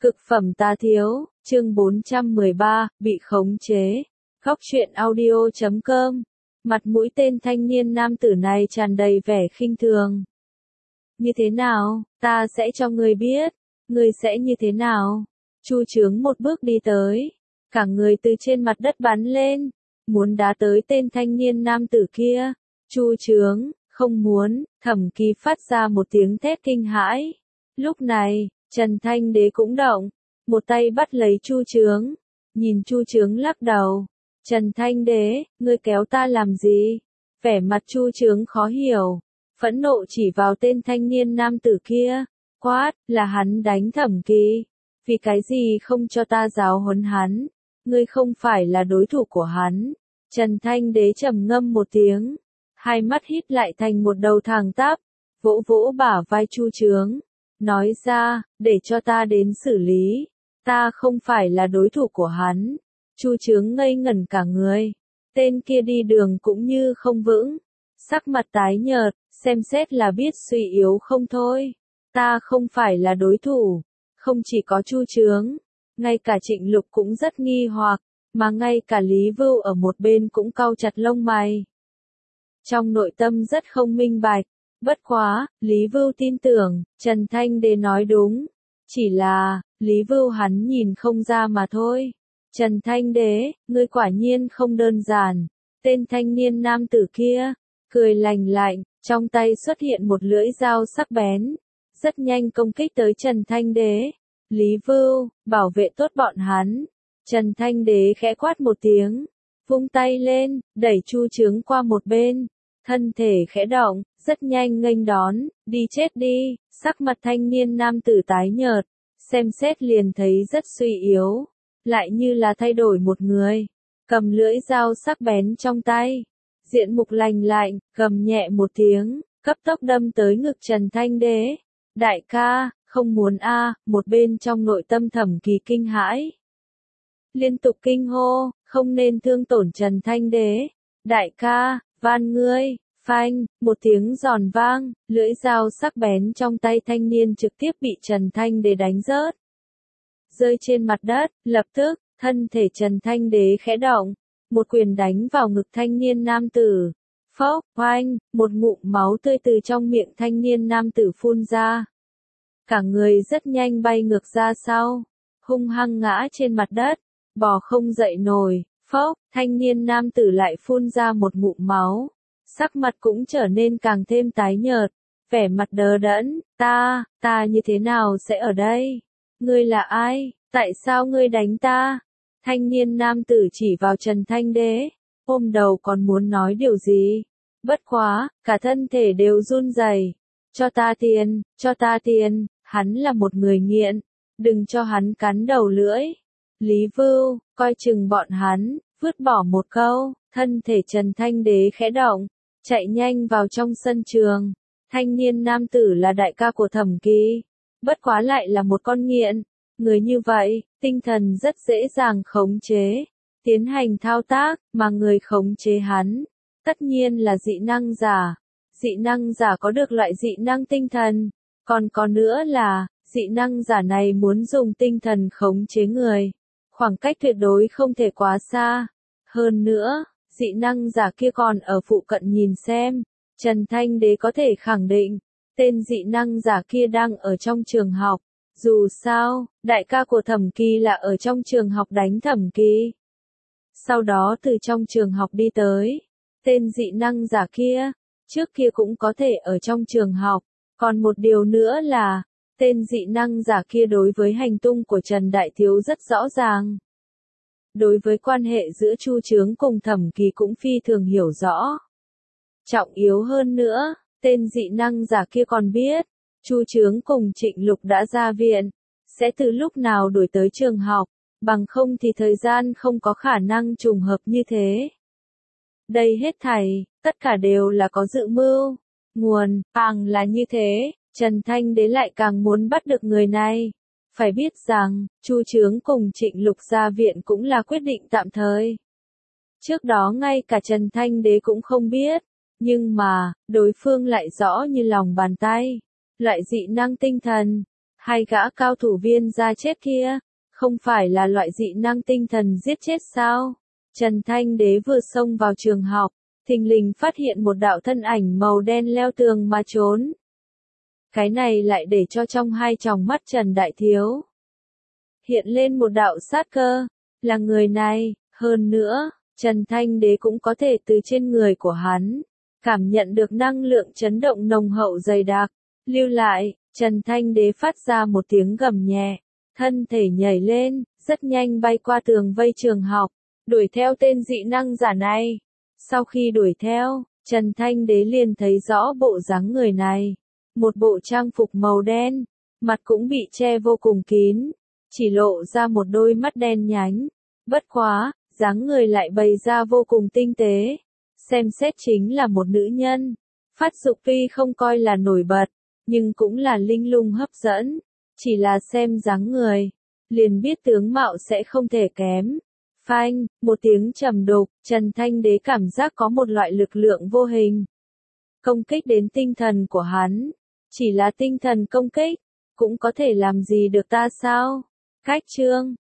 Cực phẩm tá thiếu, chương 413, bị khống chế. Góc truyện audio.com. Mặt mũi tên thanh niên nam tử này tràn đầy vẻ khinh thường. Như thế nào, ta sẽ cho ngươi biết. Ngươi sẽ như thế nào? Chu Chướng một bước đi tới. Cả người từ trên mặt đất bắn lên. Muốn đá tới tên thanh niên nam tử kia. Chu Chướng, không muốn. Thẩm Kỳ phát ra một tiếng thét kinh hãi. Lúc này, Trần Thanh Đế cũng động, một tay bắt lấy Chu Chướng, nhìn Chu Chướng lắc đầu. Trần Thanh Đế, ngươi kéo ta làm gì? Vẻ mặt Chu Chướng khó hiểu, phẫn nộ chỉ vào tên thanh niên nam tử kia, quát, là hắn đánh Thẩm Kỳ. Vì cái gì không cho ta giáo huấn hắn? Ngươi không phải là đối thủ của hắn. Trần Thanh Đế trầm ngâm một tiếng, hai mắt híp lại thành một đầu thẳng tắp, vỗ vỗ bả vai Chu Chướng. Nói ra, để cho ta đến xử lý. Ta không phải là đối thủ của hắn. Chu Chướng ngây ngẩn cả người. Tên kia đi đường cũng như không vững. Sắc mặt tái nhợt, xem xét là biết suy yếu không thôi. Ta không phải là đối thủ. Không chỉ có Chu Chướng, ngay cả Trịnh Lục cũng rất nghi hoặc, mà ngay cả Lý Vưu ở một bên cũng cau chặt lông mày. Trong nội tâm rất không minh bạch. Bất quá, Lý Vưu tin tưởng, Trần Thanh Đế nói đúng. Chỉ là, Lý Vưu hắn nhìn không ra mà thôi. Trần Thanh Đế, ngươi quả nhiên không đơn giản. Tên thanh niên nam tử kia, cười lành lạnh, trong tay xuất hiện một lưỡi dao sắc bén. Rất nhanh công kích tới Trần Thanh Đế. Lý Vưu, bảo vệ tốt bọn hắn. Trần Thanh Đế khẽ quát một tiếng, vung tay lên, đẩy Chu Chướng qua một bên. Thân thể khẽ động, rất nhanh nghênh đón, đi chết đi. Sắc mặt thanh niên nam tử tái nhợt, xem xét liền thấy rất suy yếu, lại như là thay đổi một người. Cầm lưỡi dao sắc bén trong tay, diện mục lành lạnh, gầm nhẹ một tiếng, cấp tốc đâm tới ngực Trần Thanh Đế. Đại ca, không muốn a. Một bên trong nội tâm Thẩm Kỳ kinh hãi, liên tục kinh hô, không nên thương tổn Trần Thanh Đế. Đại ca, van ngươi. Phanh, một tiếng giòn vang, lưỡi dao sắc bén trong tay thanh niên trực tiếp bị Trần Thanh Đế đánh rớt. Rơi trên mặt đất, lập tức, thân thể Trần Thanh Đế khẽ động, một quyền đánh vào ngực thanh niên nam tử. Phốc, oanh, một ngụm máu tươi từ trong miệng thanh niên nam tử phun ra. Cả người rất nhanh bay ngược ra sau, hung hăng ngã trên mặt đất, bò không dậy nổi. Phốc, thanh niên nam tử lại phun ra một ngụm máu. Sắc mặt cũng trở nên càng thêm tái nhợt, vẻ mặt đờ đẫn, ta như thế nào sẽ ở đây? Ngươi là ai? Tại sao ngươi đánh ta? Thanh niên nam tử chỉ vào Trần Thanh Đế, ôm đầu còn muốn nói điều gì. Bất quá, cả thân thể đều run rẩy. Cho ta tiền, hắn là một người nghiện, đừng cho hắn cắn đầu lưỡi. Lý Vưu, coi chừng bọn hắn, vứt bỏ một câu, thân thể Trần Thanh Đế khẽ động. Chạy nhanh vào trong sân trường. Thanh niên nam tử là đại ca của Thẩm Kỳ, bất quá lại là một con nghiện. Người như vậy, tinh thần rất dễ dàng khống chế, tiến hành thao tác, mà người khống chế hắn, tất nhiên là dị năng giả. Dị năng giả có được loại dị năng tinh thần, còn có nữa là, dị năng giả này muốn dùng tinh thần khống chế người. Khoảng cách tuyệt đối không thể quá xa. Hơn nữa, dị năng giả kia còn ở phụ cận nhìn xem. Trần Thanh Đế có thể khẳng định, tên dị năng giả kia đang ở trong trường học. Dù sao, đại ca của Thẩm Kỳ là ở trong trường học đánh Thẩm Kỳ. Sau đó từ trong trường học đi tới. Tên dị năng giả kia, trước kia cũng có thể ở trong trường học. Còn một điều nữa là, tên dị năng giả kia đối với hành tung của Trần Đại Thiếu rất rõ ràng. Đối với quan hệ giữa Chu Chướng cùng Thẩm Kỳ cũng phi thường hiểu rõ. Trọng yếu hơn nữa, tên dị năng giả kia còn biết, Chu Chướng cùng Trịnh Lục đã ra viện, sẽ từ lúc nào đuổi tới trường học, bằng không thì thời gian không có khả năng trùng hợp như thế. Đây hết thảy, tất cả đều là có dự mưu. Nguồn, càng là như thế, Trần Thanh Đế lại càng muốn bắt được người này. Phải biết rằng, Chu Chướng cùng Trịnh Lục ra viện cũng là quyết định tạm thời. Trước đó ngay cả Trần Thanh Đế cũng không biết, nhưng mà, đối phương lại rõ như lòng bàn tay. Loại dị năng tinh thần, Hai gã cao thủ viên da chết kia, không phải là loại dị năng tinh thần giết chết sao? Trần Thanh Đế vừa xông vào trường học, thình lình phát hiện một đạo thân ảnh màu đen leo tường mà trốn. Cái này lại để cho trong hai tròng mắt Trần Đại Thiếu hiện lên một đạo sát cơ, là người này, hơn nữa, Trần Thanh Đế cũng có thể từ trên người của hắn cảm nhận được năng lượng chấn động nồng hậu dày đặc, lưu lại. Trần Thanh Đế phát ra một tiếng gầm nhẹ, thân thể nhảy lên, rất nhanh bay qua tường vây trường học, đuổi theo tên dị năng giả này. Sau khi đuổi theo, Trần Thanh Đế liền thấy rõ bộ dáng người này, một bộ trang phục màu đen, mặt cũng bị che vô cùng kín, chỉ lộ ra một đôi mắt đen nhánh. Bất quá, dáng người lại bày ra vô cùng tinh tế, xem xét chính là một nữ nhân. Phát dục tuy không coi là nổi bật, nhưng cũng là linh lung hấp dẫn, chỉ là xem dáng người, liền biết tướng mạo sẽ không thể kém. Phanh, một tiếng trầm đục, Trần Thanh Đế cảm giác có một loại lực lượng vô hình công kích đến tinh thần của hắn. Chỉ là tinh thần công kích, cũng có thể làm gì được ta sao? Cách chương